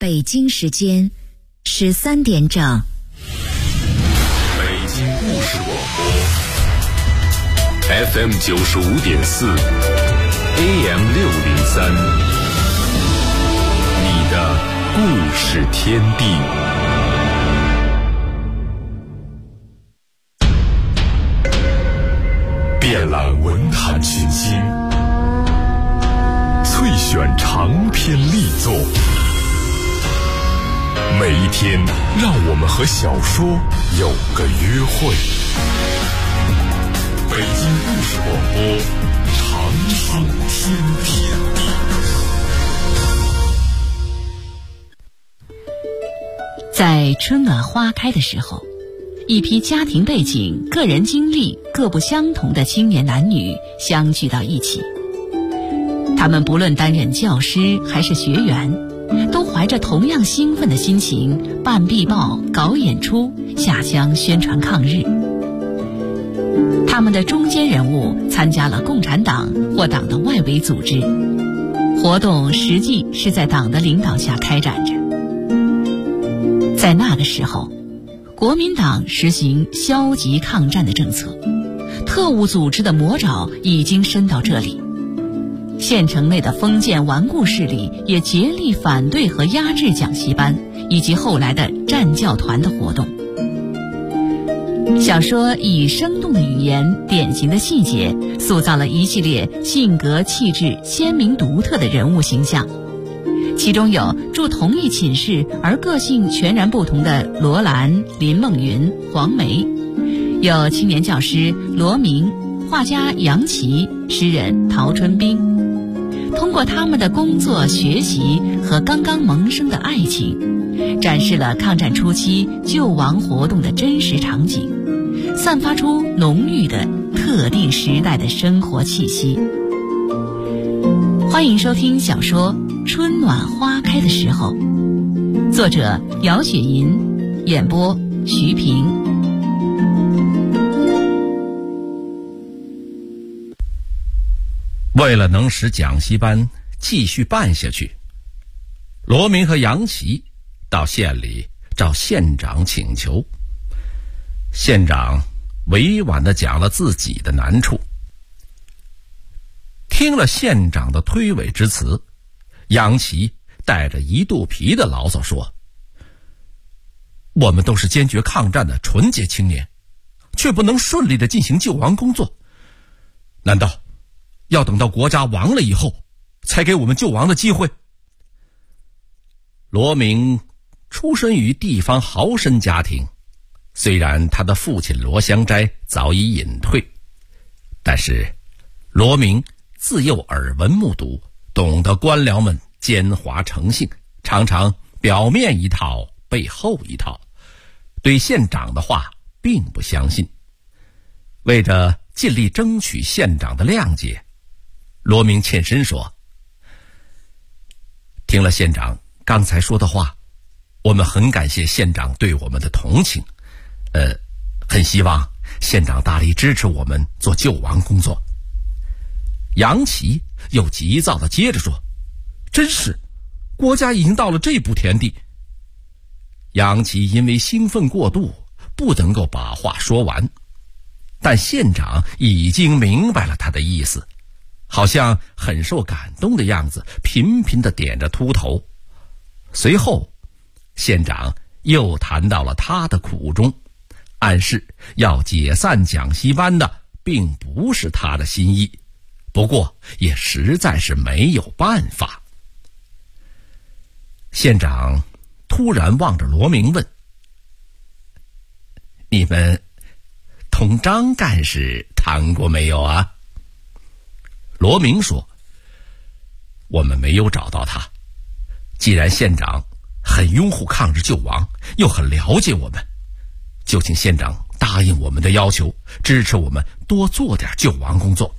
北京时间13点整。 北京故事广播 FM 95.4 AM 603，你的故事天地。遍览文坛群星，萃选长篇力作。每一天，让我们和小说有个约会。北京故事广播，长寿天地。 在春暖花开的时候，一批家庭背景、个人经历各不相同的青年男女相聚到一起。他们不论担任教师还是学员，都怀着同样兴奋的心情办壁报、搞演出、下乡宣传抗日。他们的中坚人物参加了共产党或党的外围组织，活动实际是在党的领导下开展着。在那个时候，国民党实行消极抗战的政策，特务组织的魔爪已经伸到这里。县城内的封建顽固势力也竭力反对和压制讲习班以及后来的战教团的活动。小说以生动的语言、典型的细节，塑造了一系列性格气质鲜明独特的人物形象。其中有住同一寝室而个性全然不同的罗兰、林梦云、黄梅，有青年教师罗明、画家杨琦、诗人陶春冰。通过他们的工作、学习和刚刚萌生的爱情，展示了抗战初期救亡活动的真实场景，散发出浓郁的特定时代的生活气息。欢迎收听小说《春暖花开的时候》，作者姚雪银，演播徐平。 为了能使讲习班继续办下去，罗明和杨琦到县里找县长请求。县长委婉地讲了自己的难处。听了县长的推诿之词，杨琦带着一肚皮的牢骚说：我们都是坚决抗战的纯洁青年，却不能顺利地进行救亡工作，难道要等到国家亡了以后才给我们救亡的机会？罗明出身于地方豪绅家庭，虽然他的父亲罗香斋早已隐退，但是罗明自幼耳闻目睹，懂得官僚们奸猾成性，常常表面一套背后一套，对县长的话并不相信。为着尽力争取县长的谅解，罗明欠身说：听了县长刚才说的话，我们很感谢县长对我们的同情，很希望县长大力支持我们做救亡工作。杨琦又急躁地接着说：真是，国家已经到了这步田地。杨琦因为兴奋过度，不能够把话说完，但县长已经明白了他的意思，好像很受感动的样子，频频地点着秃头。随后县长又谈到了他的苦衷，暗示要解散讲习班的并不是他的心意，不过也实在是没有办法。县长突然望着罗明问：你们同张干事谈过没有啊？罗明说：我们没有找到他，既然县长很拥护抗日救亡，又很了解我们，就请县长答应我们的要求，支持我们多做点救亡工作。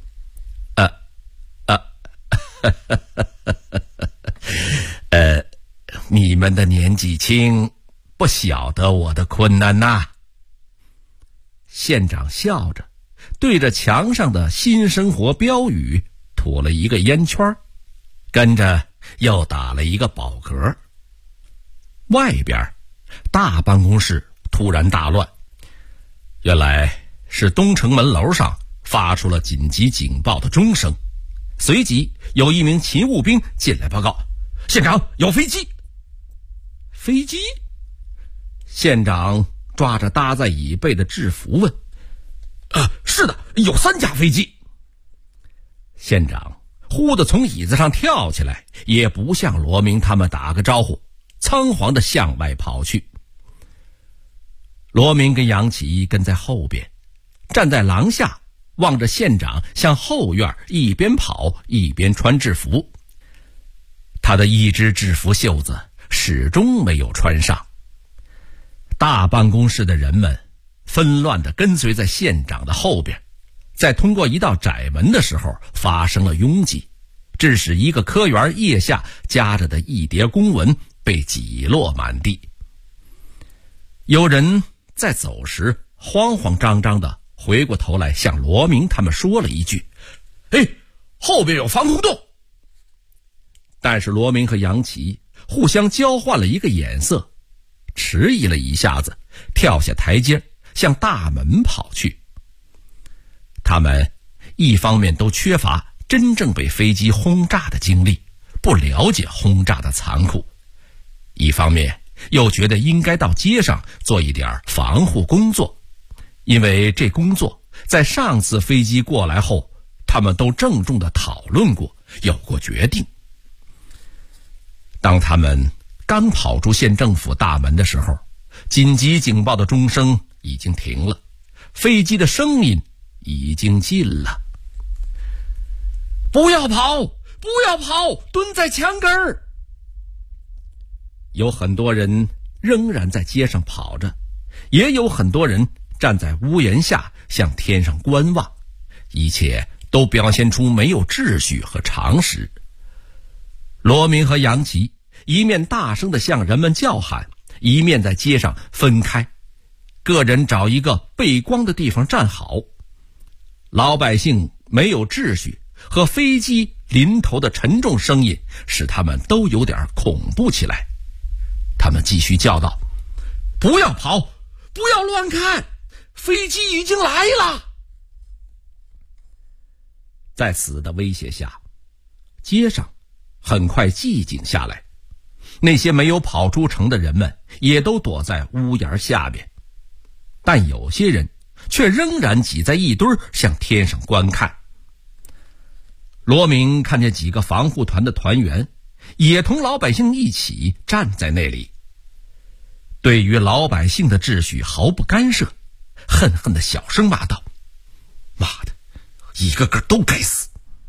你们的年纪轻，不晓得我的困难呐。县长笑着对着墙上的新生活标语吐了一个烟圈，跟着又打了一个饱嗝。 外边大办公室突然大乱，原来是东城门楼上发出了紧急警报的钟声，随即有一名勤务兵进来报告：县长，有飞机。飞机？县长抓着搭在椅背的制服问：是的，有3架飞机。县长忽地从椅子上跳起来，也不向罗明他们打个招呼，仓皇地向外跑去。罗明跟杨启跟在后边，站在廊下望着县长向后院一边跑一边穿制服。他的一只制服袖子始终没有穿上。大办公室的人们纷乱地跟随在县长的后边，在通过一道窄门的时候发生了拥挤，致使一个科员腋下夹着的一叠公文被挤落满地。有人在走时慌慌张张地回过头来向罗明他们说了一句：后边有防空洞。但是罗明和杨奇互相交换了一个眼色，迟疑了一下子，跳下台阶向大门跑去。他们一方面都缺乏真正被飞机轰炸的经历，不了解轰炸的残酷，一方面又觉得应该到街上做一点防护工作，因为这工作在上次飞机过来后他们都郑重地讨论过，有过决定。当他们刚跑出县政府大门的时候，紧急警报的钟声已经停了，飞机的声音已经近了。不要跑，不要跑，蹲在墙根儿。有很多人仍然在街上跑着，也有很多人站在屋檐下向天上观望，一切都表现出没有秩序和常识。罗明和杨奇一面大声地向人们叫喊，一面在街上分开，个人找一个背光的地方站好。老百姓没有秩序和飞机临头的沉重声音使他们都有点恐怖起来。他们继续叫道：不要跑，不要乱看，飞机已经来了。在此的威胁下，街上很快寂静下来，那些没有跑出城的人们也都躲在屋檐下面，但有些人却仍然挤在一堆向天上观看。罗明看见几个防护团的团员也同老百姓一起站在那里，对于老百姓的秩序毫不干涉，恨恨地小声骂道：妈的，一个个都该死。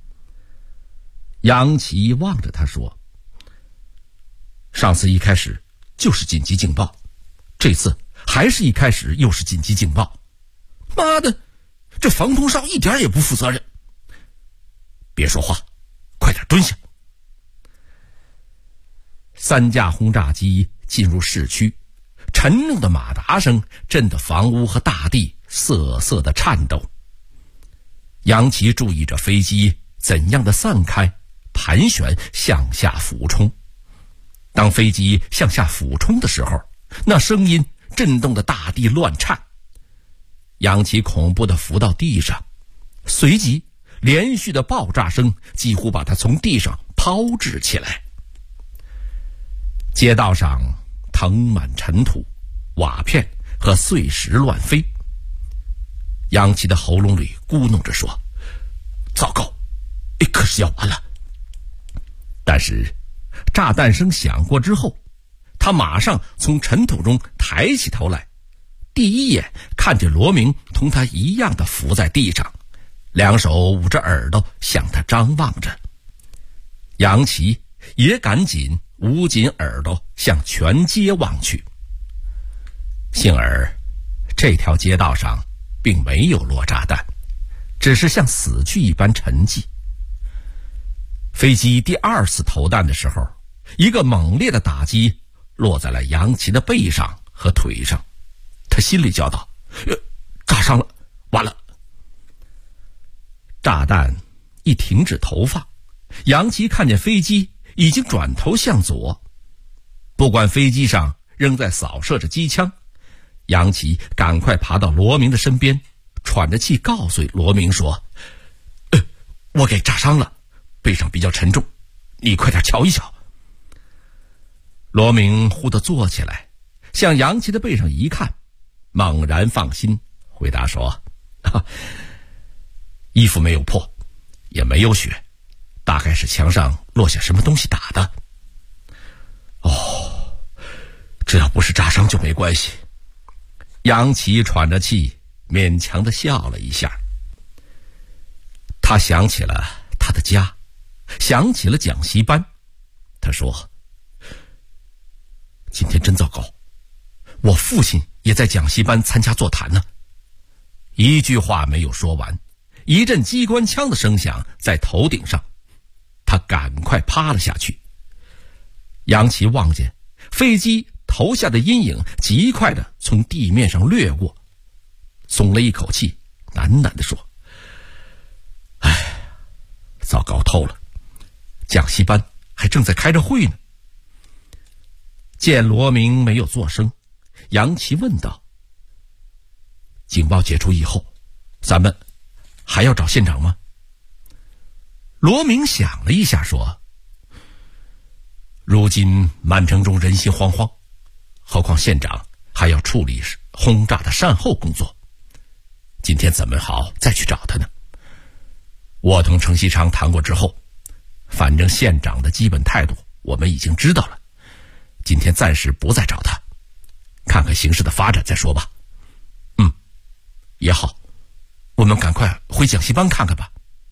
杨奇望着他说：上次一开始就是紧急警报，这次还是一开始又是紧急警报。妈的，这防空哨一点也不负责任。别说话，快点蹲下。3架轰炸机进入市区，沉重的马达声震得房屋和大地瑟瑟的颤抖。杨奇注意着飞机怎样的散开、盘旋向下俯冲。当飞机向下俯冲的时候，那声音震动的大地乱颤。杨奇恐怖地伏到地上，随即连续的爆炸声几乎把他从地上抛掷起来。街道上腾满尘土、瓦片和碎石乱飞。杨奇的喉咙里咕哝着说：糟糕，可是要完了。但是炸弹声响过之后，他马上从尘土中抬起头来，第一眼看见罗明同他一样的伏在地上，两手捂着耳朵向他张望着。杨奇也赶紧捂紧耳朵向全街望去。幸而这条街道上并没有落炸弹，只是像死去一般沉寂。飞机第2次投弹的时候，一个猛烈的打击落在了杨奇的背上和腿上，他心里叫道：炸伤了，完了。炸弹一停止投放，杨奇看见飞机已经转头向左，不不管飞机上仍在扫射着机枪，杨奇赶快爬到罗明的身边，喘着气告诉罗明说：我给炸伤了，背上比较沉重，你快点瞧一瞧。罗明忽地坐起来，向杨奇的背上一看，猛然放心，回答说：衣服没有破，也没有血，大概是墙上落下什么东西打的。只要不是炸伤就没关系。杨奇喘着气，勉强地笑了一下。他想起了他的家，想起了讲习班。他说：今天真糟糕，我父亲也在讲习班参加座谈呢。一句话没有说完，一阵机关枪的声响在头顶上，他赶快趴了下去。杨奇望见飞机投下的阴影极快地从地面上掠过，松了一口气，喃喃地说：糟糕透了，讲习班还正在开着会呢。见罗明没有作声，杨奇问道：警报解除以后，咱们还要找县长吗？罗明想了一下说：如今满城中人心惶惶，何况县长还要处理轰炸的善后工作，今天怎么好再去找他呢？我同程锡昌谈过之后，反正县长的基本态度我们已经知道了，今天暂时不再找他，看看形势的发展再说吧。也好，我们赶快回讲习班看看吧。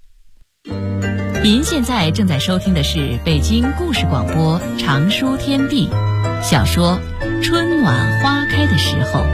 您现在正在收听的是北京故事广播长书天地小说《春晚花开的时候》。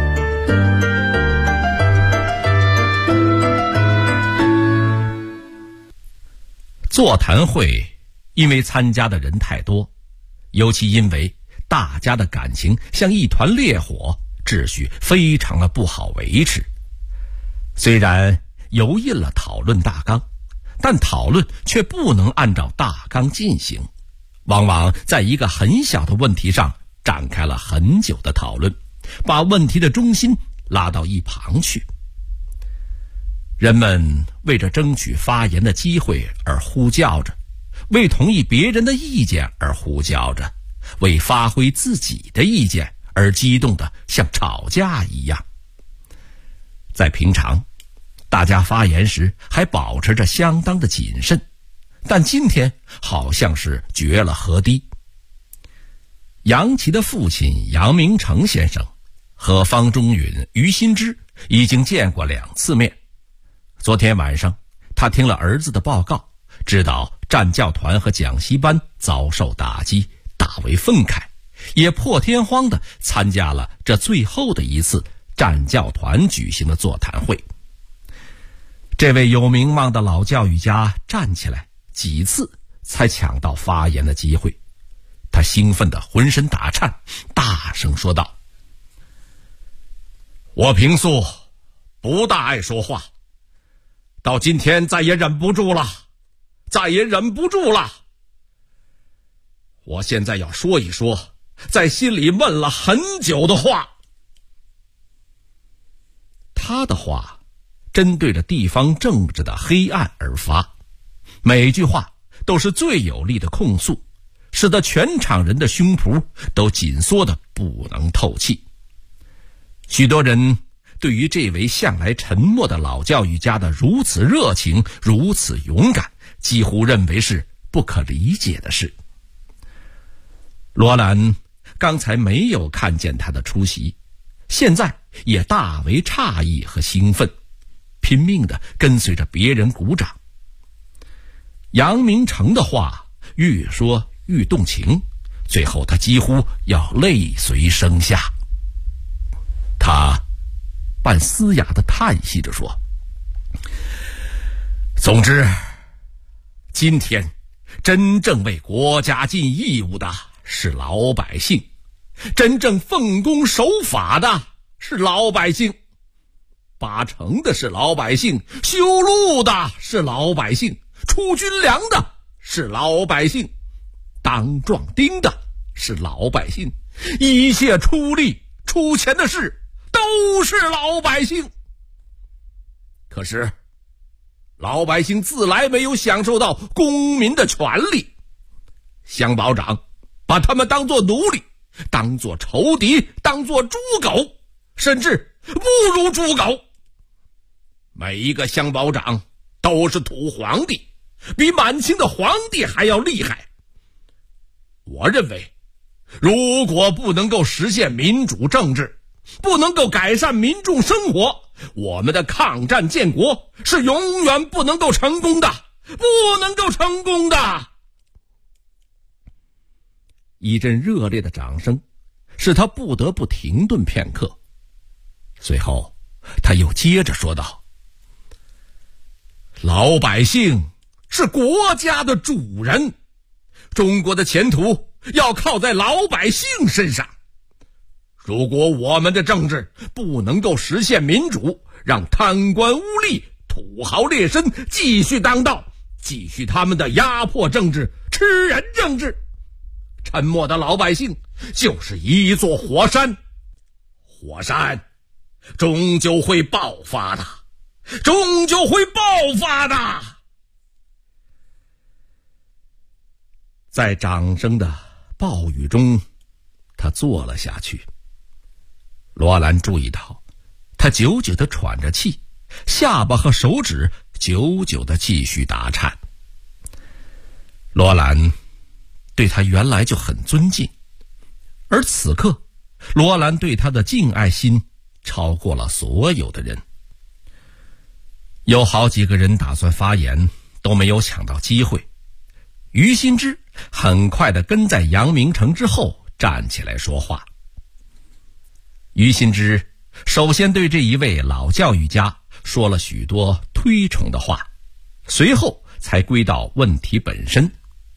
座谈会因为参加的人太多，尤其因为大家的感情像一团烈火，秩序非常的不好维持。虽然油印了讨论大纲，但讨论却不能按照大纲进行，往往在一个很小的问题上展开了很久的讨论，把问题的中心拉到一旁去。人们为着争取发言的机会而呼叫着，为同意别人的意见而呼叫着，为发挥自己的意见而激动的像吵架一样。在平常，大家发言时还保持着相当的谨慎，但今天好像是决了和堤。杨奇的父亲杨明成先生和方中允、于新之已经见过2次面。昨天晚上他听了儿子的报告，知道战教团和讲习班遭受打击，大为愤慨，也破天荒地参加了这最后的一次战教团举行的座谈会。这位有名望的老教育家站起来几次才抢到发言的机会，他兴奋得浑身打颤，大声说道：我平素不大爱说话，到今天再也忍不住了，我现在要说一说在心里闷了很久的话。他的话针对着地方政治的黑暗而发，每句话都是最有力的控诉，使得全场人的胸脯都紧缩得不能透气。许多人对于这位向来沉默的老教育家的如此热情，如此勇敢，几乎认为是不可理解的事。罗兰刚才没有看见他的出席，现在也大为诧异和兴奋，拼命地跟随着别人鼓掌。杨明成的话越说越动情，最后他几乎要泪随声下。他半嘶哑地叹息着说：总之，今天真正为国家尽义务的是老百姓，真正奉公守法的是老百姓，拔城的是老百姓，修路的是老百姓，出军粮的是老百姓，当壮丁的是老百姓，一切出力出钱的事都是老百姓。可是老百姓自来没有享受到公民的权利，乡保长把他们当作奴隶，当作仇敌，当作猪狗，甚至不如猪狗。每一个乡保长都是土皇帝，比满清的皇帝还要厉害。我认为，如果不能够实现民主政治，不能够改善民众生活，我们的抗战建国是永远不能够成功的，不能够成功的。一阵热烈的掌声使他不得不停顿片刻，随后他又接着说道：老百姓是国家的主人，中国的前途要靠在老百姓身上。如果我们的政治不能够实现民主，让贪官污吏、土豪劣绅继续当道，继续他们的压迫政治、吃人政治，沉默的老百姓就是一座火山，火山终究会爆发的，终究会爆发的。在掌声的暴雨中，他坐了下去。罗兰注意到他久久地喘着气，下巴和手指久久地继续打颤。罗兰对他原来就很尊敬，而此刻罗兰对他的敬爱心超过了所有的人。有好几个人打算发言，都没有抢到机会。于新之很快地跟在杨明成之后站起来说话。于新之首先对这一位老教育家说了许多推崇的话，随后才归到问题本身。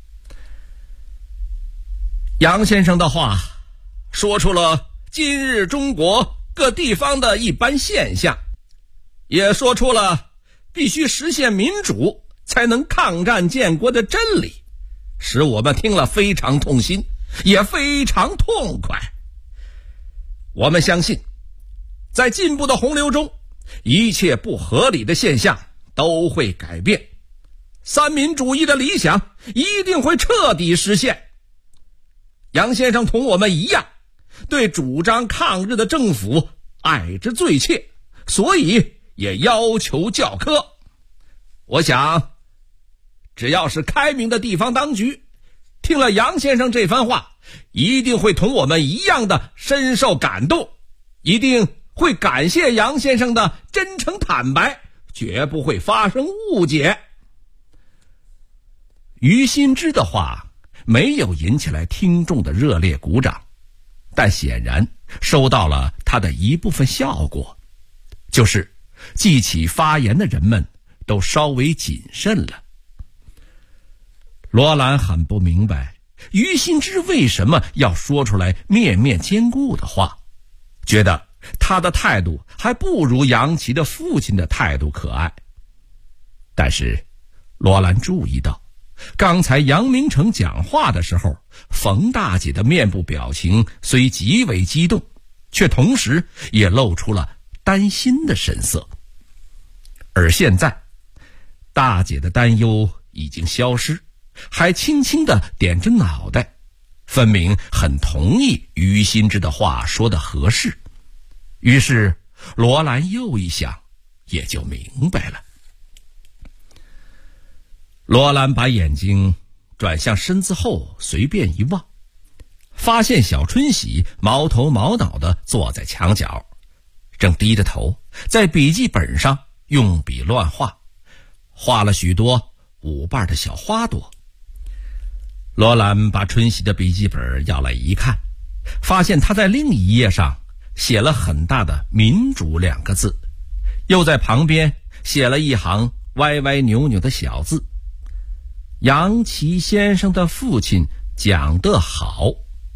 杨先生的话说出了今日中国各地方的一般现象，也说出了必须实现民主才能抗战建国的真理，使我们听了非常痛心，也非常痛快。我们相信，在进步的洪流中，一切不合理的现象都会改变，三民主义的理想一定会彻底实现。杨先生同我们一样，对主张抗日的政府爱之最切，所以也要求教科。我想，只要是开明的地方当局，听了杨先生这番话，一定会同我们一样的深受感动，一定会感谢杨先生的真诚坦白，绝不会发生误解。于新之的话没有引起来听众的热烈鼓掌，但显然收到了他的一部分效果，就是记起发言的人们都稍微谨慎了。罗兰很不明白于新之为什么要说出来面面兼顾的话，觉得他的态度还不如杨琦的父亲的态度可爱。但是罗兰注意到，刚才杨明成讲话的时候，冯大姐的面部表情虽极为激动，却同时也露出了担心的神色。而现在大姐的担忧已经消失，还轻轻地点着脑袋，分明很同意于新之的话说得合适。于是罗兰又一想，也就明白了。罗兰把眼睛转向身子后，随便一望，发现小春喜毛头毛脑地坐在墙角，正低着头在笔记本上用笔乱画，画了许多舞瓣的小花朵。罗兰把春喜的笔记本要来一看，发现他在另一页上写了很大的民主2个字，又在旁边写了一行歪歪扭扭的小字：杨琦先生的父亲讲得好。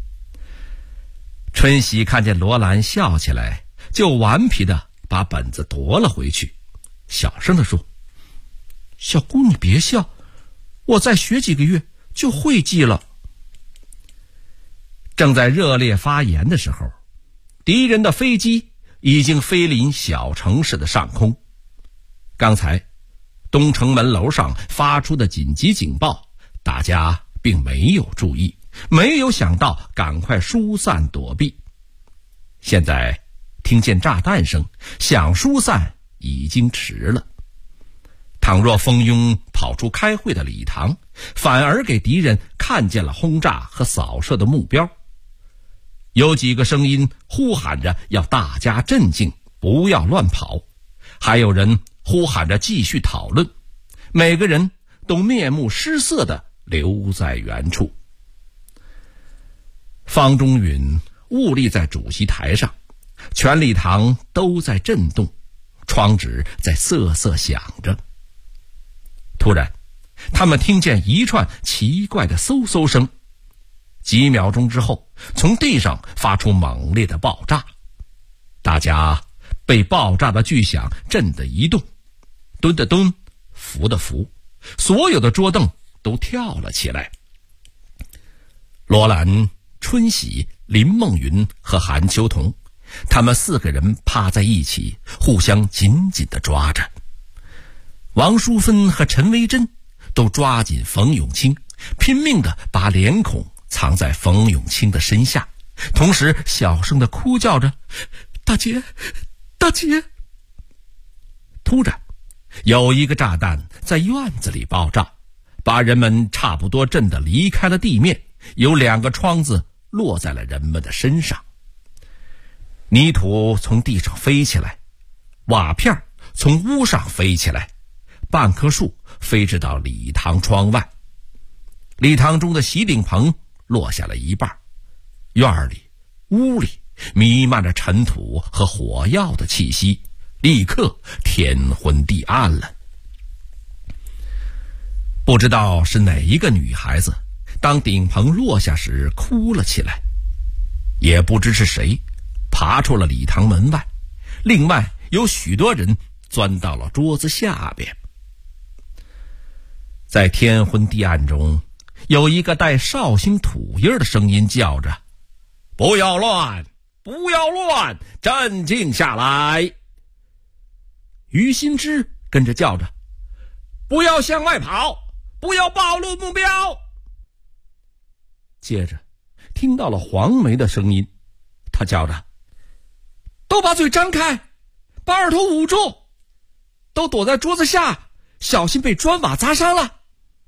春喜看见罗兰笑起来，就顽皮地把本子夺了回去，小声地说：小姑你别笑，我再学几个月就会记了。 正在热烈发言的时候，敌人的飞机已经飞临小城市的上空。刚才东城门楼上发出的紧急警报，大家并没有注意，没有想到赶快疏散躲避。现在听见炸弹声，想疏散已经迟了。倘若蜂拥跑出开会的礼堂，反而给敌人看见了轰炸和扫射的目标。有几个声音呼喊着要大家镇静，不要乱跑，还有人呼喊着继续讨论，每个人都面目失色地留在原处。方中允兀立在主席台上，全礼堂都在震动，窗纸在瑟瑟响着。突然，他们听见一串奇怪的嗖嗖声，几秒钟之后，从地上发出猛烈的爆炸。大家被爆炸的巨响震得一动，蹲的蹲，扶的扶，所有的桌凳都跳了起来。罗兰、春喜、林梦云和韩秋桐，他们4个人趴在一起，互相紧紧地抓着。王淑芬和陈维珍都抓紧冯永清，拼命地把脸孔藏在冯永清的身下，同时小声地哭叫着：“大姐，大姐！”突然，有一个炸弹在院子里爆炸，把人们差不多震得离开了地面，有2个窗子落在了人们的身上。泥土从地上飞起来，瓦片从屋上飞起来，半棵树飞至到礼堂窗外。礼堂中的席顶棚落下了一半，院里、屋里弥漫着尘土和火药的气息，立刻天昏地暗了。不知道是哪一个女孩子，当顶棚落下时哭了起来，也不知是谁爬出了礼堂门外，另外有许多人钻到了桌子下边。在天昏地暗中，有一个带绍兴土音的声音叫着：“不要乱，不要乱，镇静下来。”于心之跟着叫着：“不要向外跑，不要暴露目标。”接着听到了黄梅的声音，她叫着：“都把嘴张开，把耳朵捂住，都躲在桌子下，小心被砖瓦砸伤了。”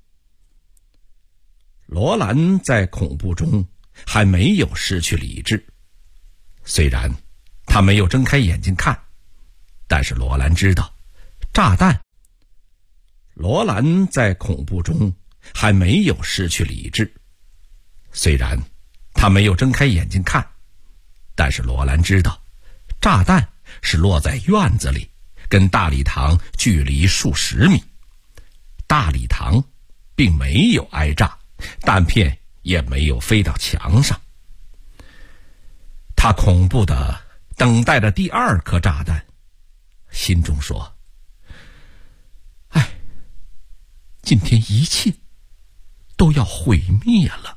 罗兰在恐怖中还没有失去理智，虽然他没有睁开眼睛看，但是罗兰知道炸弹。罗兰在恐怖中还没有失去理智，虽然他没有睁开眼睛看，但是罗兰知道炸弹是落在院子里，跟大礼堂距离数十米。大礼堂并没有挨炸，弹片也没有飞到墙上。他恐怖地等待着第2颗炸弹，心中说：“哎，今天一切都要毁灭了。”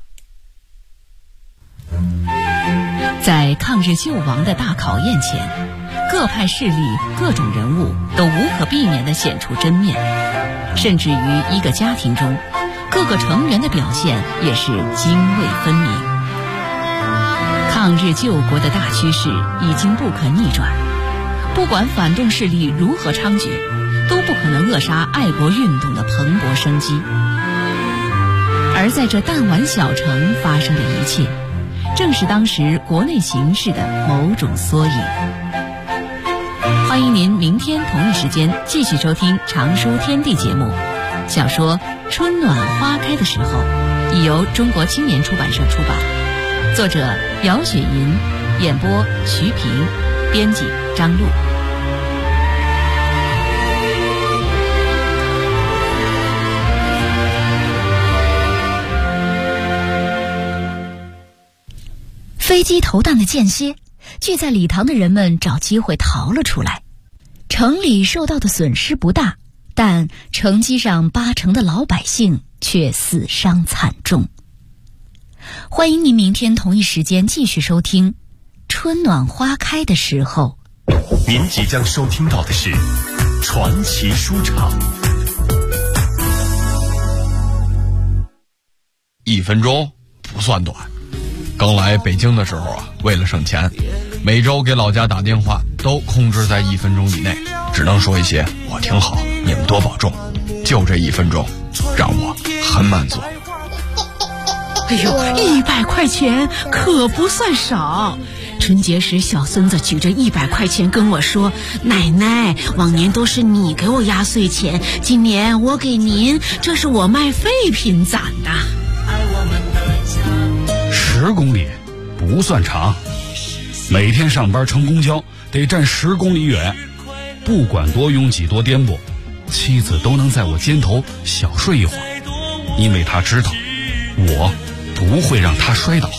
在抗日救亡的大考验前，各派势力、各种人物都无可避免地显出真面，甚至于一个家庭中，各个成员的表现也是泾渭分明。抗日救国的大趋势已经不可逆转，不管反动势力如何猖獗，都不可能扼杀爱国运动的蓬勃生机。而在这弹丸小城发生的一切，正是当时国内形势的某种缩影。欢迎您明天同一时间继续收听《常书天地》节目。小说《春暖花开的时候》已由中国青年出版社出版，作者姚雪银，演播徐平，编辑张璐。 飞机投弹的间歇，聚在礼堂的人们找机会逃了出来。城里受到的损失不大，但城基上80%的老百姓却死伤惨重。 欢迎您明天同一时间继续收听春暖花开的时候。 您即将收听到的是传奇书场。 1分钟不算短。刚来北京的时候啊，为了省钱，每周给老家打电话都控制在1分钟以内，只能说一些我挺好，你们多保重。就这1分钟，让我很满足。 哎呦，100块钱可不算少。春节时，小孙子举着100块钱跟我说：“奶奶，往年都是你给我压岁钱，今年我给您，这是我卖废品攒的。 ”10公里不算长，每天上班乘公交得站10公里远，不管多拥挤多颠簸，妻子都能在我肩头小睡一会儿，因为她知道我不会让她摔倒。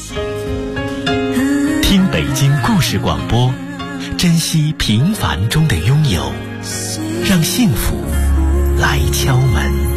听北京故事广播，珍惜平凡中的拥有，让幸福来敲门。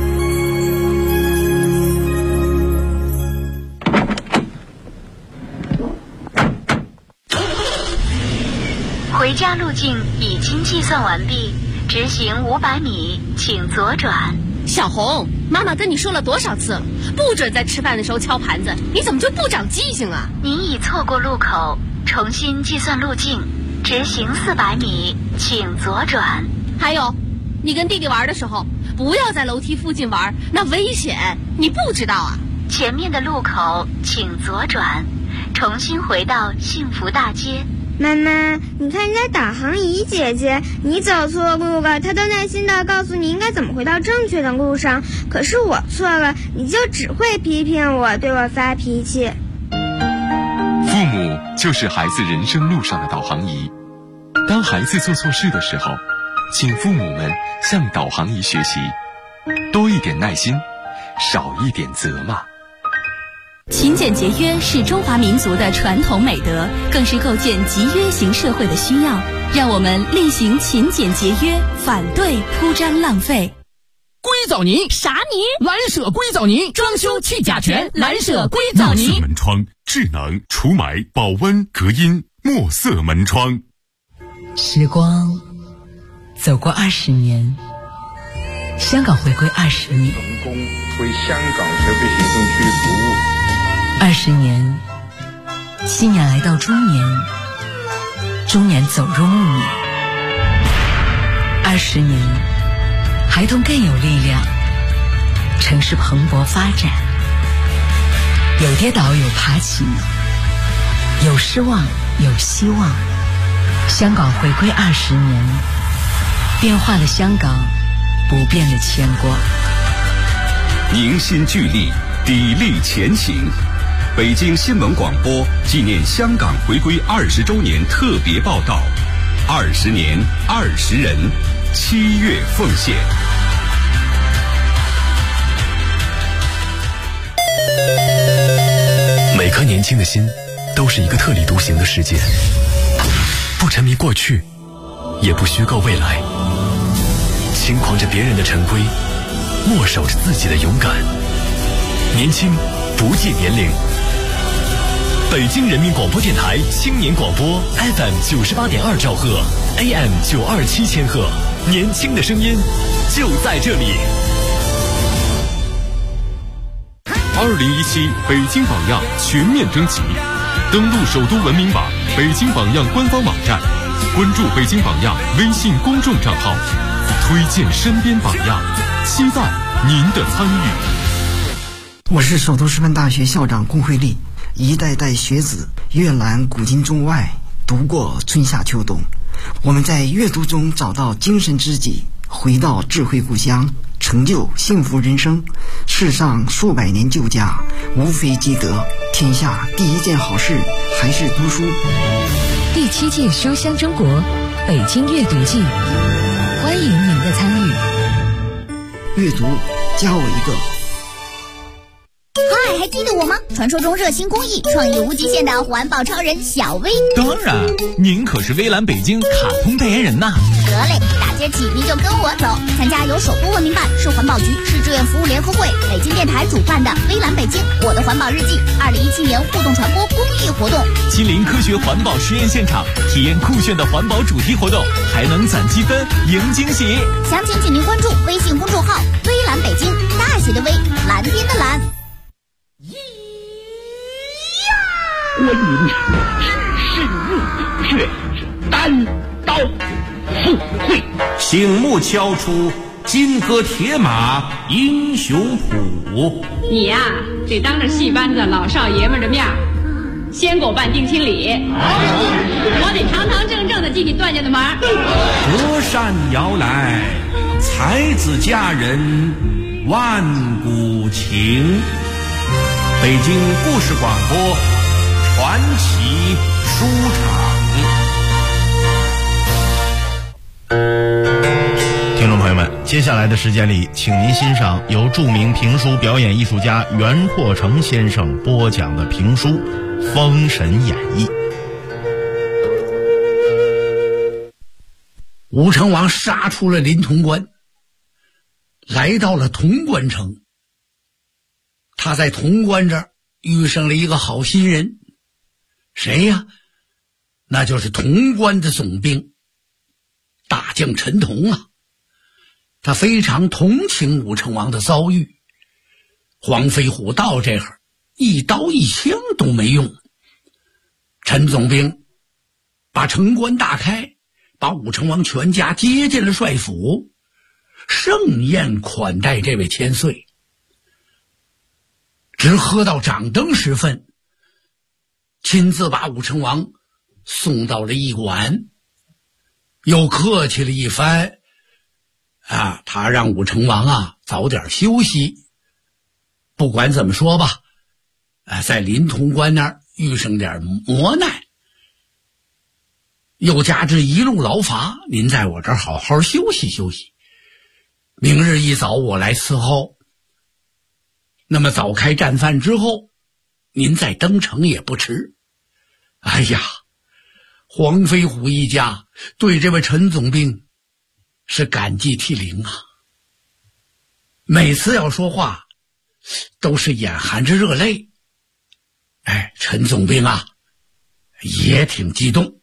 回家路径已经计算完毕，直行500米，请左转。 小红，妈妈跟你说了多少次，不准在吃饭的时候敲盘子，你怎么就不长记性啊？ 您已错过路口，重新计算路径，直行400米，请左转。 还有，你跟弟弟玩的时候，不要在楼梯附近玩，那危险，你不知道啊？ 前面的路口请左转，重新回到幸福大街。 妈妈，你看人家导航仪姐姐，你走错路了，她都耐心地告诉你应该怎么回到正确的路上。可是我错了，你就只会批评我，对我发脾气。 父母就是孩子人生路上的导航仪。当孩子做错事的时候，请父母们向导航仪学习，多一点耐心，少一点责骂。 勤俭节约是中华民族的传统美德，更是构建集约型社会的需要。让我们厉行勤俭节约，反对铺张浪费。 硅藻泥啥泥？ 蓝舍硅藻泥，装修去甲醛，蓝舍硅藻泥。 墨色门窗，智能除霾、保温、隔音，墨色门窗。 时光走过20年，香港回归20年， 成功为香港特别行政区服务。 20年，新年来到中年，中年走入暮年。20年，孩童更有力量，城市蓬勃发展。有跌倒，有爬起，有失望，有希望。香港回归20年，变化的香港，不变的牵挂。 凝心聚力，砥砺前行。北京新闻广播纪念香港回归20周年特别报道：20年20人，7月奉献。 每颗年轻的心，都是一个特立独行的世界，不沉迷过去，也不虚构未来，轻狂着别人的陈规，默守着自己的勇敢。年轻不计年龄。北京人民广播电台青年广播 FM 98.2兆赫 AM 927千赫，年轻的声音就在这里。2017北京榜样全面征集，登录首都文明榜、北京榜样官方网站，关注北京榜样微信公众账号，推荐身边榜样，期待您的参与。 我是首都师范大学校长龚慧丽。一代代学子阅览古今中外，读过春夏秋冬，我们在阅读中找到精神知己，回到智慧故乡，成就幸福人生。世上数百年旧家，无非积德，天下第一件好事还是读书。 第7届书香中国北京阅读季，欢迎您的参与。 阅读加我一个。 嗨，还记得我吗？传说中热心公益、创意无极限的环保超人小薇。 当然，您可是微蓝北京卡通代言人呐。 得嘞，大街起您就跟我走，参加由首都文明办、市环保局、市志愿服务联合会、北京电台主办的微蓝北京我的环保日记2017年互动传播公益活动， 亲临科学环保实验现场，体验酷炫的环保主题活动，还能攒积分赢惊喜。 详情请您关注微信公众号微蓝北京，大写的微，蓝天的蓝。 观音是圣人，却是单刀赴会。 醒目敲出金戈铁马英雄谱。 你呀，得当着戏班子老少爷们的面先给我办定亲礼，我得堂堂正正的进你段家的门。 隔山遥来，才子佳人万古情。北京故事广播传奇书场。 听众朋友们，接下来的时间里，请您欣赏由著名评书表演艺术家袁阔成先生播讲的评书《封神演义》。 武成王杀出了临潼关，来到了潼关城。他在潼关这儿遇上了一个好心人，谁呀？那就是潼关的总兵大将陈同啊。他非常同情武成王的遭遇。黄飞虎到这会儿一刀一枪都没用，陈总兵把城关大开，把武成王全家接进了帅府，盛宴款待这位千岁。直喝到掌灯时分，亲自把武成王送到了驿馆，又客气了一番他让武成王早点休息。不管怎么说吧，在临潼关那儿遇上点磨难，又加之一路劳乏，您在我这儿好好休息休息，明日一早我来伺候。那么早开战饭之后，您再登城也不迟。哎呀，黄飞虎一家对这位陈总兵是感激涕零啊，每次要说话都是眼含着热泪。陈总兵也挺激动。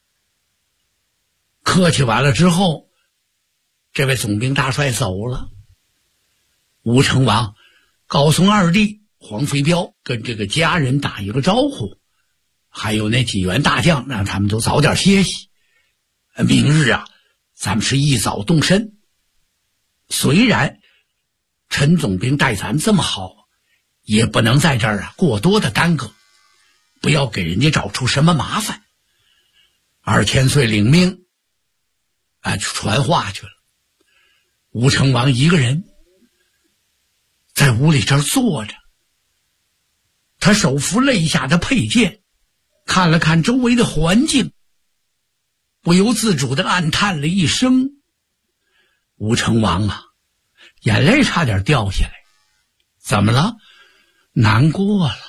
客气完了之后，这位总兵大帅走了。武成王、高松二弟、黄飞彪跟这个家人打一个招呼，还有那几员大将让他们都早点歇息。明日咱们是一早动身。虽然陈总兵待咱这么好，也不能在这儿过多的耽搁，不要给人家找出什么麻烦。二千岁领命传话去了。武成王一个人在屋里这儿坐着，他手扶肋下的佩剑，看了看周围的环境，不由自主地暗叹了一声。武成王眼泪差点掉下来。怎么了？难过了。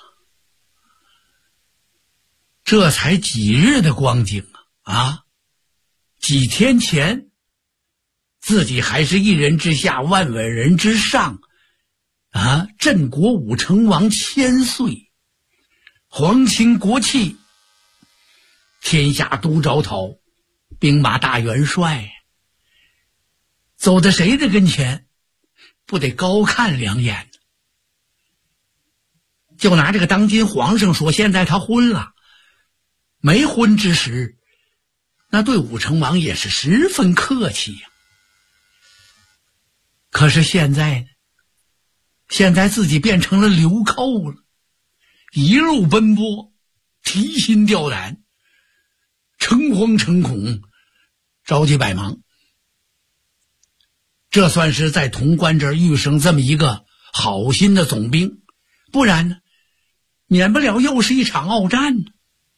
这才几日的光景几天前自己还是一人之下万万人之上镇国武成王千岁，皇亲国戚，天下都招讨，兵马大元帅，走到谁的跟前不得高看两眼？就拿这个当今皇上说，现在他昏了，没昏之时那对武成王也是十分客气呀。可是现在呢？现在自己变成了流寇了，一路奔波，提心吊胆，诚惶诚恐，着急百忙。这算是在潼关这儿遇上这么一个好心的总兵，不然呢，免不了又是一场鏖战呢。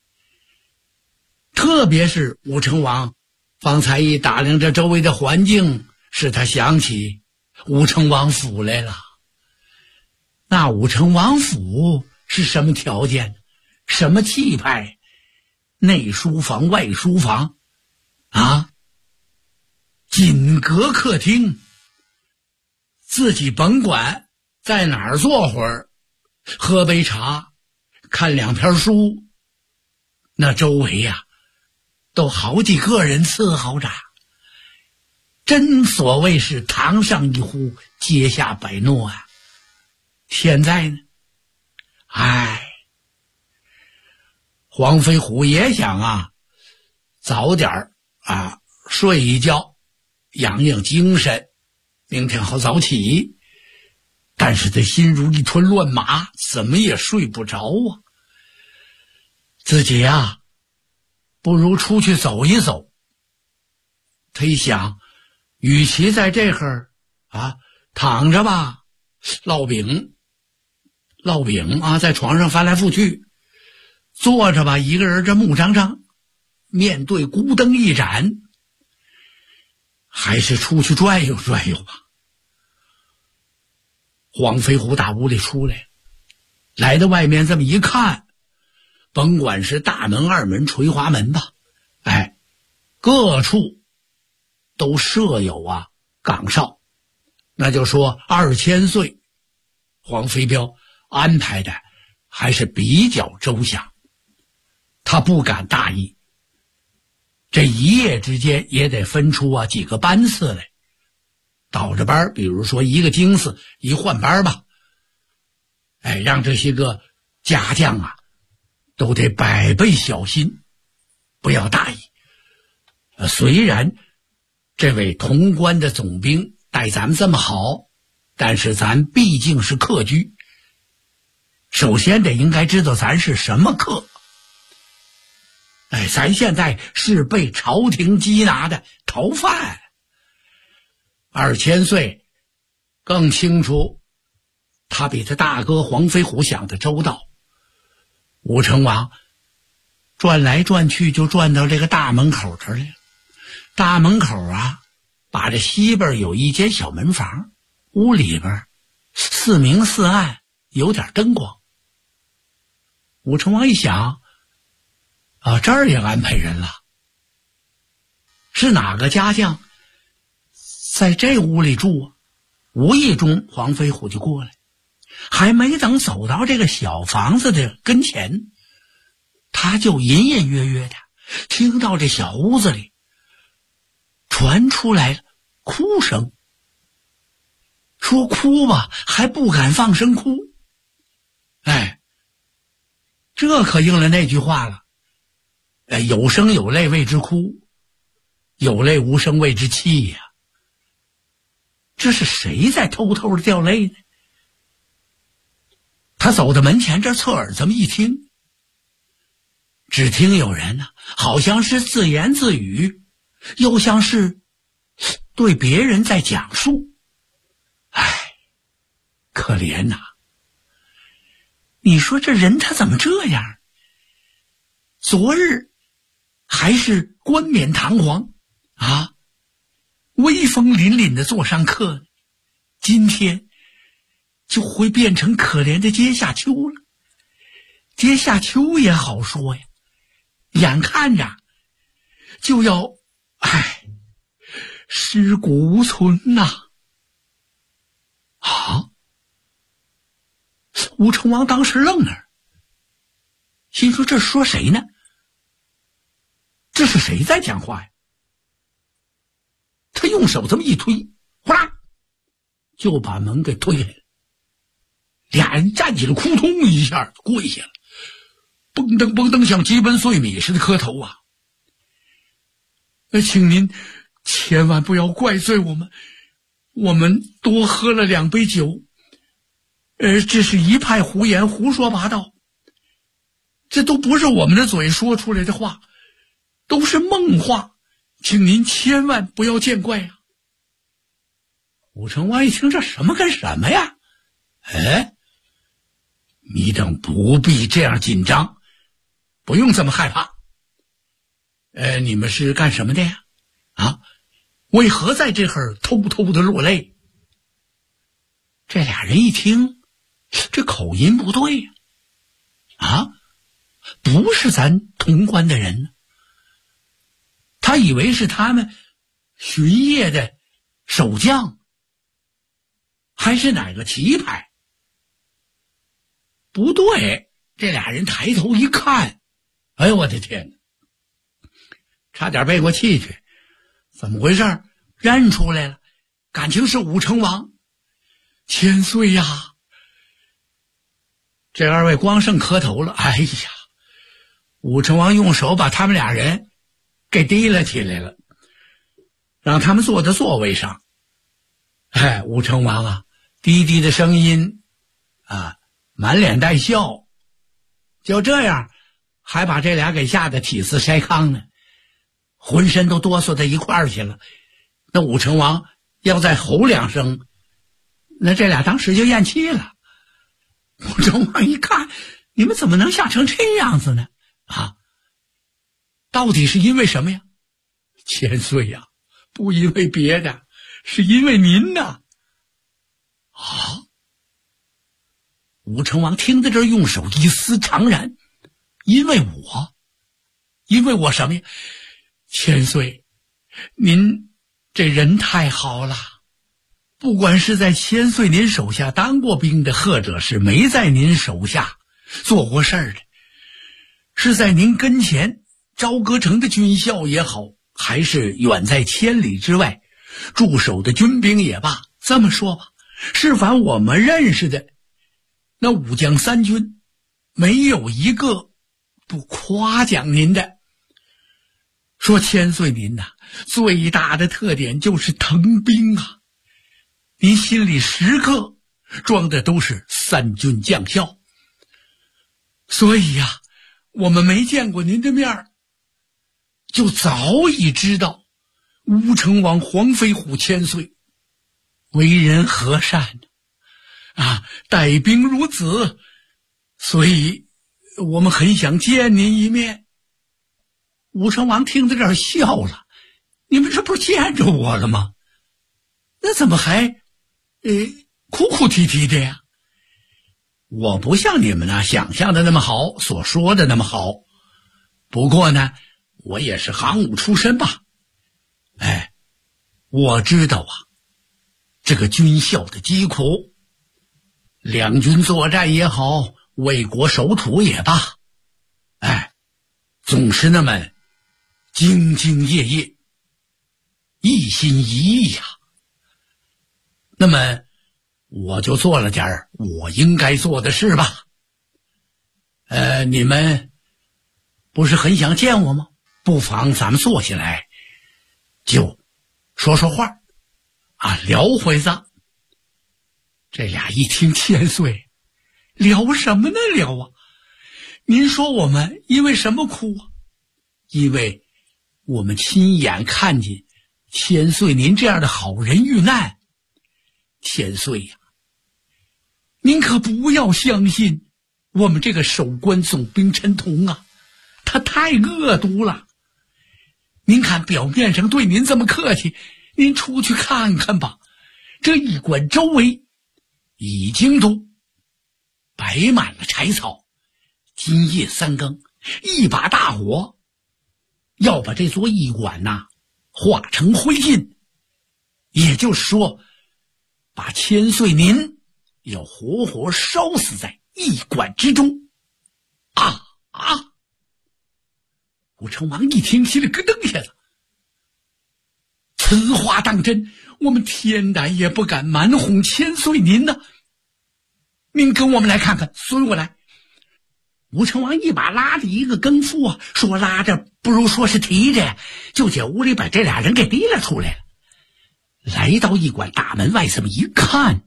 特别是武成王方才一打量着周围的环境，使他想起武成王府来了。 那武成王府是什么条件？什么气派？内书房外书房啊，紧隔客厅，自己甭管在哪儿坐会儿，喝杯茶，看2篇书，那周围呀都好几个人伺候着，真所谓是堂上一呼，阶下百诺啊。现在呢，黄飞虎也想啊，早点睡一觉，养养精神，明天好早起。但是他心如一团乱麻，怎么也睡不着啊。自己啊，不如出去走一走。他一想，与其在这儿躺着吧，烙饼在床上翻来覆去，坐着吧，一个人这木张张，面对孤灯一盏，还是出去转悠转悠吧。黄飞虎打屋里出来，来到外面这么一看，甭管是大门二门垂花门吧，各处都设有岗哨，那就说2000岁，黄飞彪安排的还是比较周详。他不敢大意，这一夜之间也得分出几个班次来，倒着班，比如说一个京次一换班吧，让这些个家将都得百倍小心，不要大意。虽然这位潼关的总兵待咱们这么好，但是咱毕竟是客居，首先得应该知道咱是什么客。咱现在是被朝廷缉拿的逃犯。2000岁更清楚，他比他大哥黄飞虎想的周到。武成王转来转去，就转到这个大门口这儿来了。大门口把这西边有一间小门房，屋里边四明四暗，有点灯光。武成王一想，这儿也安排人了，是哪个家将在这屋里住无意中黄飞虎就过来，还没等走到这个小房子的跟前，他就隐隐约约的听到这小屋子里传出来了哭声。说哭吧，还不敢放声哭。这可应了那句话了，有声有泪谓之哭，有泪无声谓之泣呀。这是谁在偷偷的掉泪呢？他走到门前，这侧耳这么一听，只听有人好像是自言自语，又像是对别人在讲述。可怜呐！你说这人他怎么这样？昨日还是冠冕堂皇威风凛凛的座上客，今天就会变成可怜的阶下囚了。阶下囚也好说呀，眼看着就要尸骨无存呐！武成王当时愣那儿，心说这说谁呢？这是谁在讲话呀？他用手这么一推，呼啦就把门给推开了。俩人站起来，扑通一下跪下了，蹦噔蹦噔像鸡奔碎米似的磕头请您千万不要怪罪我们，我们多喝了2杯酒，这是一派胡言，胡说八道，这都不是我们的嘴说出来的话，都是梦话，请您千万不要见怪呀。武成王一听，这什么跟什么呀？你等不必这样紧张，不用这么害怕。你们是干什么的呀？为何在这儿偷偷的落泪？这俩人一听， 这口音不对呀！啊，不是咱潼关的人呢。他以为是他们巡夜的守将，还是哪个旗派？不对，这俩人抬头一看，哎呦我的天哪，差点背过气去。怎么回事？认出来了，感情是武成王。千岁呀！这二位光剩磕头了。哎呀，武成王用手把他们俩人给提了起来了，让他们坐在座位上。哎，武成王啊，低低的声音啊，满脸带笑，就这样还把这俩给吓得体似筛糠呢，浑身都哆嗦在一块儿去了。那武成王要再吼两声，那这俩当时就咽气了。武成王一看，你们怎么能吓成这样子呢？啊，到底是因为什么呀？千岁呀，不因为别的，是因为您呐。啊！武成王听在这儿，用手一撕，长然，因为我什么呀？千岁，您这人太好了，不管是在千岁您手下当过兵的，或者是没在您手下做过事儿的，是在您跟前朝歌城的军校也好，还是远在千里之外驻守的军兵也罢，这么说吧，是凡我们认识的那武将三军，没有一个不夸奖您的。说千岁您呐，最大的特点就是疼兵啊，您心里时刻装的都是三军将校。所以呀，我们没见过您的面，就早已知道乌城王黄飞虎千岁为人和善啊，待兵如子，所以我们很想见您一面。武成王听在这儿笑了，你们这不是见着我了吗？那怎么还哭哭啼啼的呀？我不像你们想象的那么好，所说的那么好，不过呢，我也是行伍出身吧。哎，我知道啊，这个军校的疾苦，两军作战也好，为国守土也罢，哎，总是那么兢兢业业，一心一意呀。那么我就做了点我应该做的事吧。你们不是很想见我吗？不妨咱们坐下来就说说话啊，聊会子。这俩一听，千岁，聊什么呢？聊啊！您说我们因为什么哭啊？因为我们亲眼看见千岁您这样的好人遇难。千岁呀，您可不要相信我们这个守关总兵陈同啊，他太恶毒了。您看表面上对您这么客气，您出去看看吧，这驿馆周围已经都摆满了柴草，今夜三更，一把大火要把这座驿馆化成灰烬，也就是说把千岁您要活活烧死在驿馆之中。武成王一听，心里咯噔一下子，此话当真，我们天胆也不敢瞒哄千岁您呢。您跟我们来看看，随我来。武成王一把拉着一个更夫啊，说拉着不如说是提着，就在屋里把这俩人给提了出来了。来到驿馆大门外，这么一看，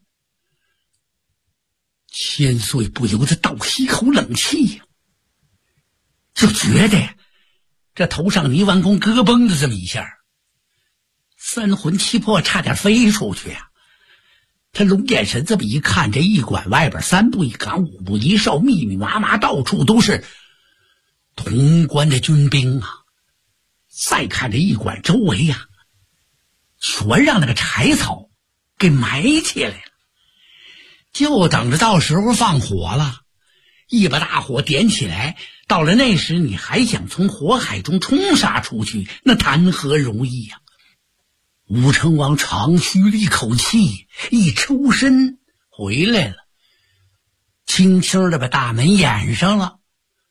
千岁不由得倒吸口冷气呀，就觉得这头上泥丸宫咯嘣的这么一下，三魂七魄差点飞出去啊！他龙眼神这么一看，这驿馆外边三步一岗，五步一哨，密密麻麻，到处都是潼关的军兵啊！再看这驿馆周围呀，全让那个柴草给埋起来了。 就等着到时候放火了，一把大火点起来，到了那时你还想从火海中冲杀出去，那谈何容易呀！武成王长吁了一口气，一抽身回来了，轻轻地把大门掩上了。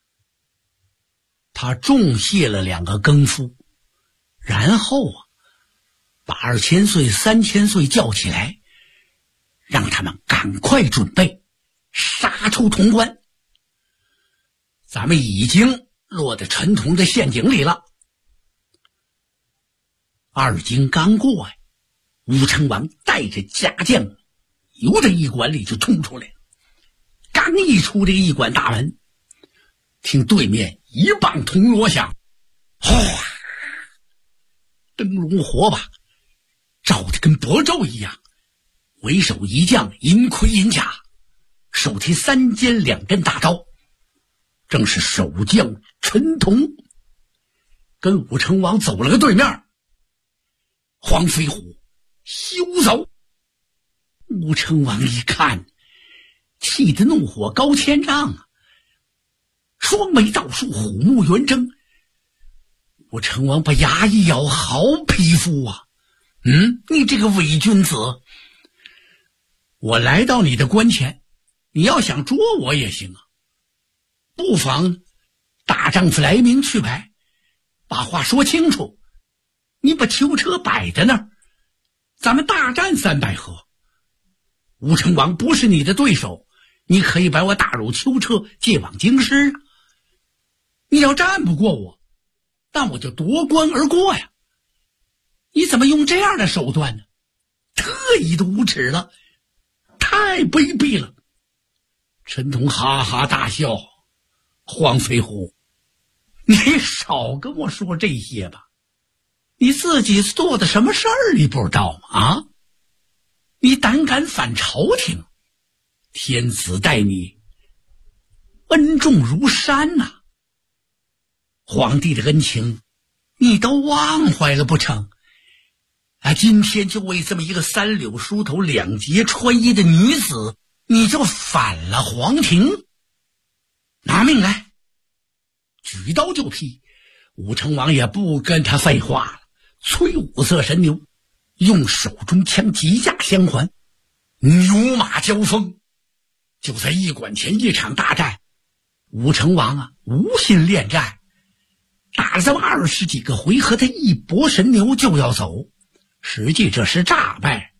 他重谢了2个更夫，然后把2000岁、3000岁叫起来，让他们赶快准备杀出潼关。咱们已经落在陈同的陷阱里了。2更刚过呀，武成王带着家将由这驿馆里就冲出来了。刚一出这个驿馆大门，听对面一棒铜锣响，哗，灯笼火把照得跟薄昼一样。为首一将银盔银甲，手提3尖2根大刀，正是守将陈同，跟武成王走了个对面。黄飞虎休走！武成王一看，气得怒火高千丈啊，双眉倒竖，虎目圆睁。武成王把牙一咬，好匹夫啊！你这个伪君子，我来到你的关前，你要想捉我也行啊，不妨大丈夫来明去白，把话说清楚。你把囚车摆在那儿，咱们大战300合。武成王不是你的对手，你可以把我打入囚车，借往京师。你要战不过我，那我就夺关而过呀。你怎么用这样的手段呢？特意的无耻了，太卑鄙了。陈同哈哈大笑，黄飞虎，你少跟我说这些吧。你自己做的什么事儿你不知道吗？啊，你胆敢反朝廷，天子待你恩重如山呐，皇帝的恩情你都忘怀了不成？今天就为这么一个3绺梳头2节穿衣的女子，你就反了皇庭？拿命来！举刀就劈。武成王也不跟他废话了，催5色神牛，用手中枪急架相还，牛马交锋。就在驿馆前一场大战，武成王无心恋战，打了这么20几个回合，他一搏神牛就要走，实际这是诈败。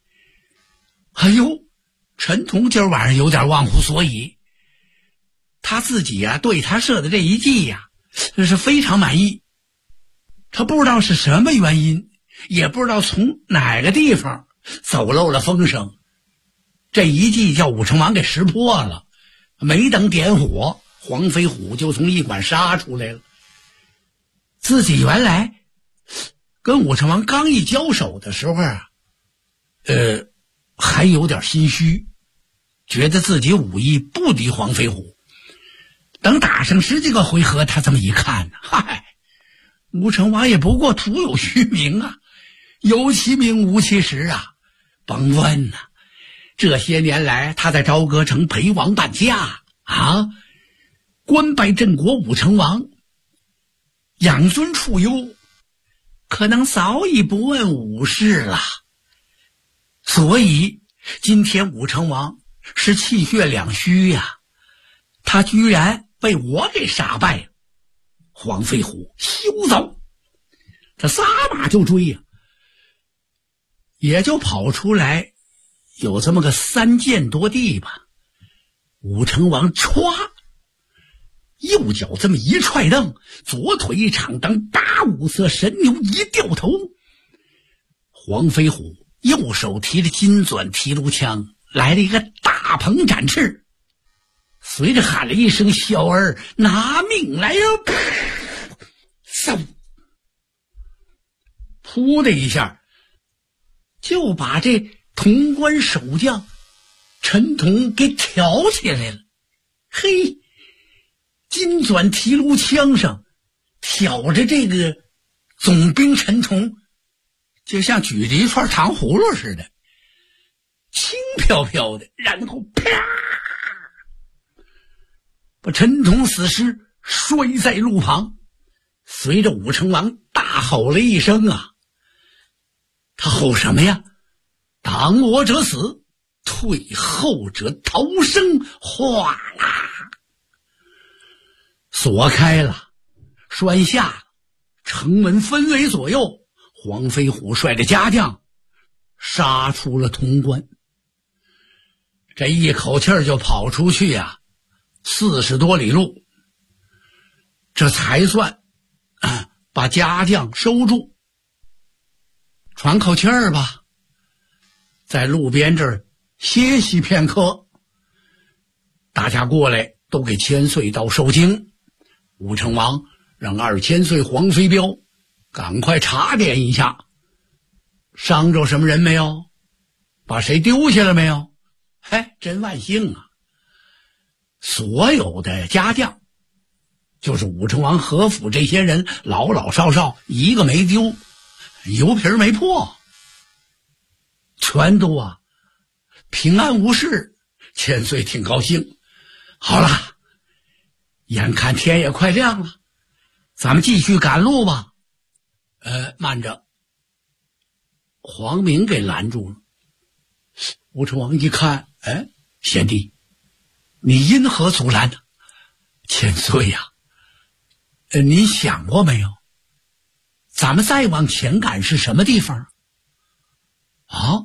陈同今儿晚上有点忘乎所以，他自己对他设的这一计是非常满意。他不知道是什么原因，也不知道从哪个地方走漏了风声，这一计叫武成王给识破了。没等点火，黄飞虎就从驿馆杀出来了。自己原来跟武成王刚一交手的时候还有点心虚，觉得自己武艺不敌黄飞虎。等打上10几个回合，他这么一看武成王也不过徒有虚名有其名无其实甭问这些年来他在朝歌城陪王伴驾官拜镇国武成王，养尊处优，可能早已不问武事了。所以今天武成王是气血两虚他居然被我给杀败了。黄飞虎休走！他撒马就追也就跑出来有这么个3箭多地吧。武成王歘，右脚这么一踹蹬，左腿一敞裆，打5色神牛一掉头。黄飞虎右手提着金钻提炉枪，来了一个大鹏展翅，随着喊了一声小儿拿命来嗖，噗的一下就把这潼关守将陈同给挑起来了。嘿，金钻提炉枪上挑着这个总兵陈同，就像举着一串糖葫芦似的。 轻飘飘的，然后啪，把陈同死尸摔在路旁。随着武成王大吼了一声啊，他吼什么呀？挡我者死，退后者逃生！哗啦，锁开了，栓下了，城门分为左右。黄飞虎率着家将杀出了潼关，这一口气儿就跑出去呀，40多里路，这才算把家将收住。喘口气儿吧，在路边这儿歇息片刻。大家过来都给千岁刀收惊。武成王让二千岁黄飞彪赶快查点一下，伤着什么人没有，把谁丢下了没有。真万幸啊，所有的家将，就是武成王何府这些人，老老少少一个没丢，油皮没破，全都平安无事。千岁挺高兴。好了，眼看天也快亮了，咱们继续赶路吧。慢着，黄明给拦住了。武成王一看，贤弟，你因何阻拦呢？千岁呀，你想过没有，咱们再往前赶是什么地方啊？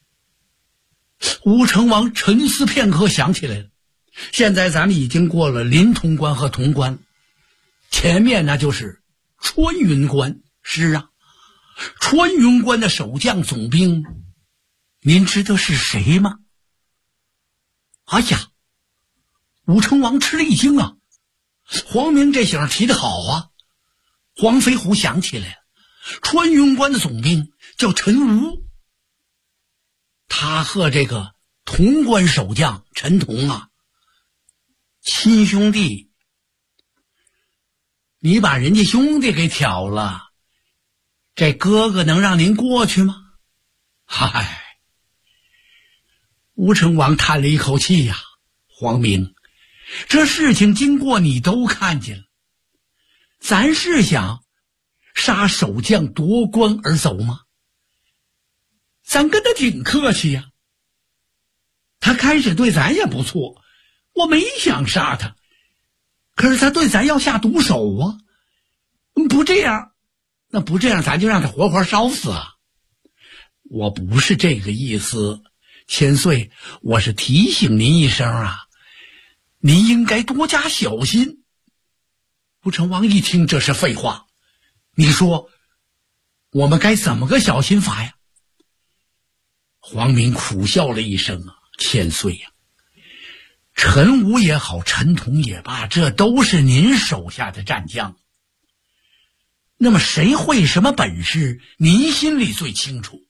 武成王沉思片刻，想起来了。现在咱们已经过了临潼关和潼关，前面那就是穿云关。是啊，穿云关的守将总兵，您知道是谁吗？哎呀，武成王吃了一惊啊！黄明这醒提得好啊！黄飞虎想起来了，穿云关的总兵叫陈吴，他和这个潼关守将陈同亲兄弟。你把人家兄弟给挑了，这哥哥能让您过去吗？嗨，吴成王叹了一口气呀，黄明，这事情经过你都看见了，咱是想杀守将夺关而走吗？咱跟他挺客气呀，他开始对咱也不错，我没想杀他，可是他对咱要下毒手啊！不这样，咱就让他活活烧死啊！我不是这个意思，千岁，我是提醒您一声啊，您应该多加小心。吴成王一听这是废话，你说我们该怎么个小心法呀？黄明苦笑了一声千岁呀，陈武也好，陈同也罢，这都是您手下的战将。那么谁会什么本事，您心里最清楚。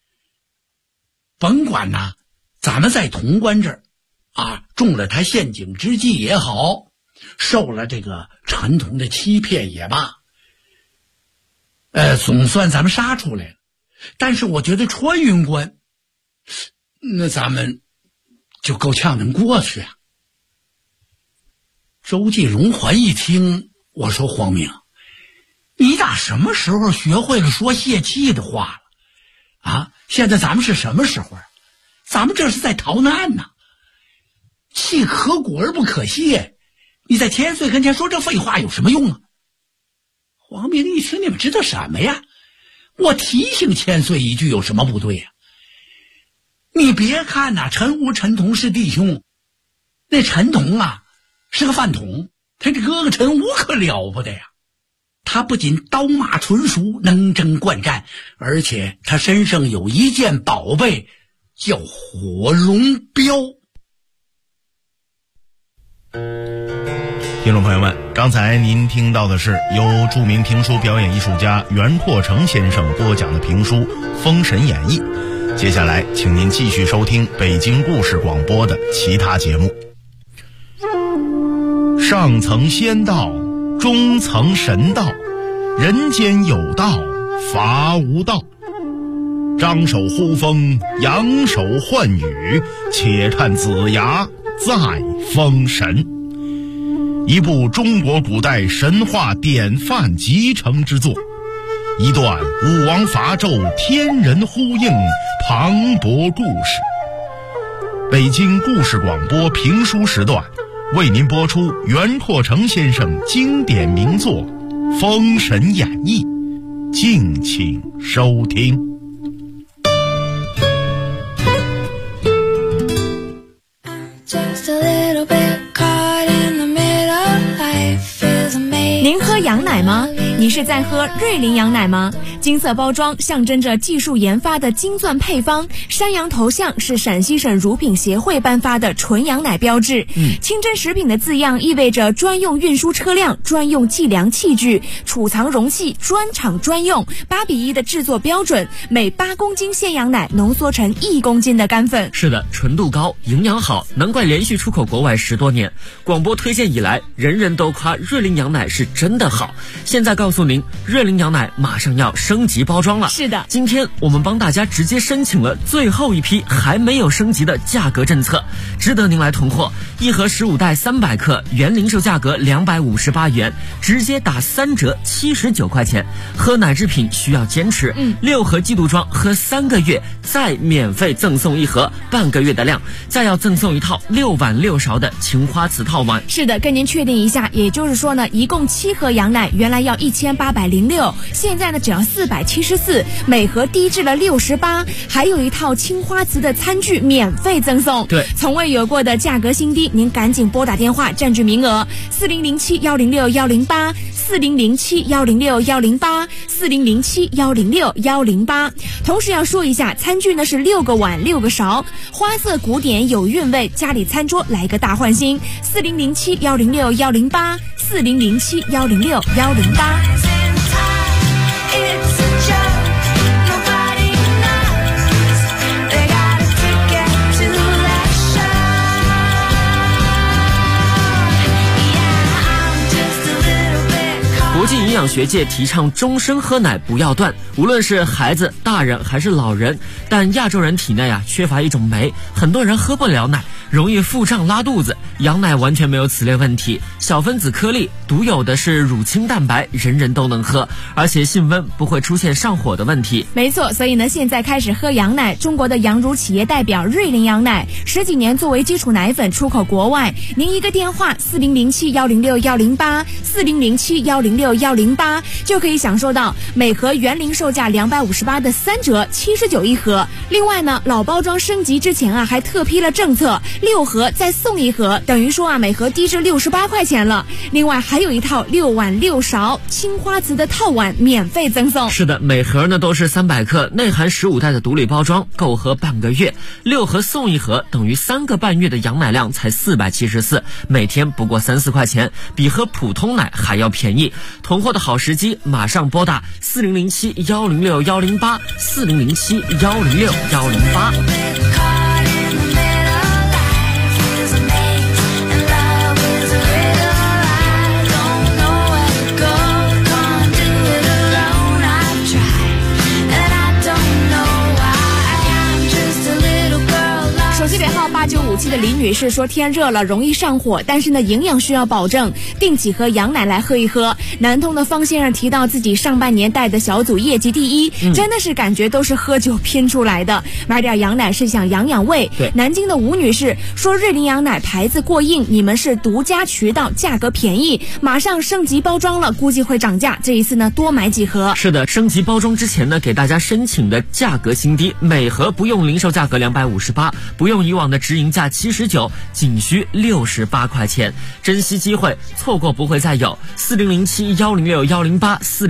甭管咱们在潼关这儿中了他陷阱之计也好，受了这个陈同的欺骗也罢，总算咱们杀出来了。但是我觉得穿云关，那咱们就够呛能过去啊。周继荣环一听，我说黄明，你打什么时候学会了说泄气的话了现在咱们是什么时候啊？咱们这是在逃难呢，气可鼓而不可泄，你在千岁跟前说这废话有什么用啊？黄明一听，你们知道什么呀？我提醒千岁一句有什么不对呀？你别看陈吴陈同是弟兄，那陈同是个饭桶，他这哥哥陈吴可了不得呀！他不仅刀马纯熟，能征惯战，而且他身上有一件宝贝，叫火龙镖。 听众朋友们，刚才您听到的是由著名评书表演艺术家袁拓成先生播讲的评书《封神演义》。接下来请您继续收听北京故事广播的其他节目。上层仙道，中层神道，人间有道，法无道。 张手呼风，扬手唤雨，且看子牙再封神。一部中国古代神话典范集成之作，一段武王伐纣天人呼应磅礴故事。北京故事广播评书时段为您播出袁拓成先生经典名作《封神演义》，敬请收听。 您喝羊奶吗？你是在喝瑞麟羊奶吗？金色包装象征着技术研发的金钻配方，山羊头像是陕西省乳品协会颁发的纯羊奶标志。清真食品的字样意味着专用运输车辆、专用计量器具、储藏容器专厂专用，8:1的制作标准，每8公斤鲜羊奶浓缩成1公斤的干粉。 是的，纯度高，营养好，难怪连续出口国外10多年。广播推荐以来，人人都夸瑞麟羊奶是真的好。现在告诉您，瑞麟羊奶马上要升级包装了。 是的， 今天我们帮大家直接申请了最后一批还没有升级的价格政策，值得您来囤货。一盒15袋300克，原零售价格258元，直接打3折，79块钱。喝奶制品需要坚持，6盒季度装喝3个月，再免费赠送1盒半个月的量，再要赠送一套6碗6勺的青花瓷套碗。 是的，跟您确定一下，也就是说呢，一共7盒羊奶，原来要1806，现在呢只要474，每盒低至了68，还有一套青花瓷的餐具免费赠送。 对， 从未有过的价格新低，您赶紧拨打电话占据名额，4007-106-108，4007-106-108，4007-106-108。同时要说一下，餐具呢是6个碗6个勺，花色古典有韵味，家里餐桌来个大换新，4007-106-108，4007-106-108。 国际营养学界提倡终身喝奶不要断，无论是孩子、大人还是老人，但亚洲人体内缺乏一种酶，很多人喝不了奶，容易腹胀拉肚子。羊奶完全没有此类问题，小分子颗粒，独有的是乳清蛋白，人人都能喝，而且性温，不会出现上火的问题。 没错，所以呢，现在开始喝羊奶。中国的羊乳企业代表瑞麟羊奶10几年作为基础奶粉出口国外，您一个电话4007-106-108，4007-106-108就可以享受到每盒原零售价258的3折，79一盒。另外呢，老包装升级之前还特批了政策，6盒再送1盒，等于说每盒低至68块钱了。另外还有一套6碗6勺青花瓷的套碗免费赠送。 是的，每盒呢都是300克，内含15袋的独立包装，够喝半个月。6盒送1盒，等于3个半月的羊奶量才474，每天不过3-4块钱，比喝普通奶还要便宜。囤货的好时机，马上拨打4007-106-108，4007-106-108。 8957的李女士说，天热了容易上火，但是呢营养需要保证，定几盒羊奶来喝一喝。南通的方先生提到自己上半年带的小组业绩第1，真的是感觉都是喝酒拼出来的，买点羊奶是想养养胃。南京的吴女士说，瑞麟羊奶牌子过硬，你们是独家渠道，价格便宜，马上升级包装了，估计会涨价，这一次呢多买几盒。 是的，升级包装之前呢，给大家申请的价格新低，每盒不用零售价格258，不用以往的直营价79，仅需68块钱，珍惜机会，错过不会再有。4007-106-108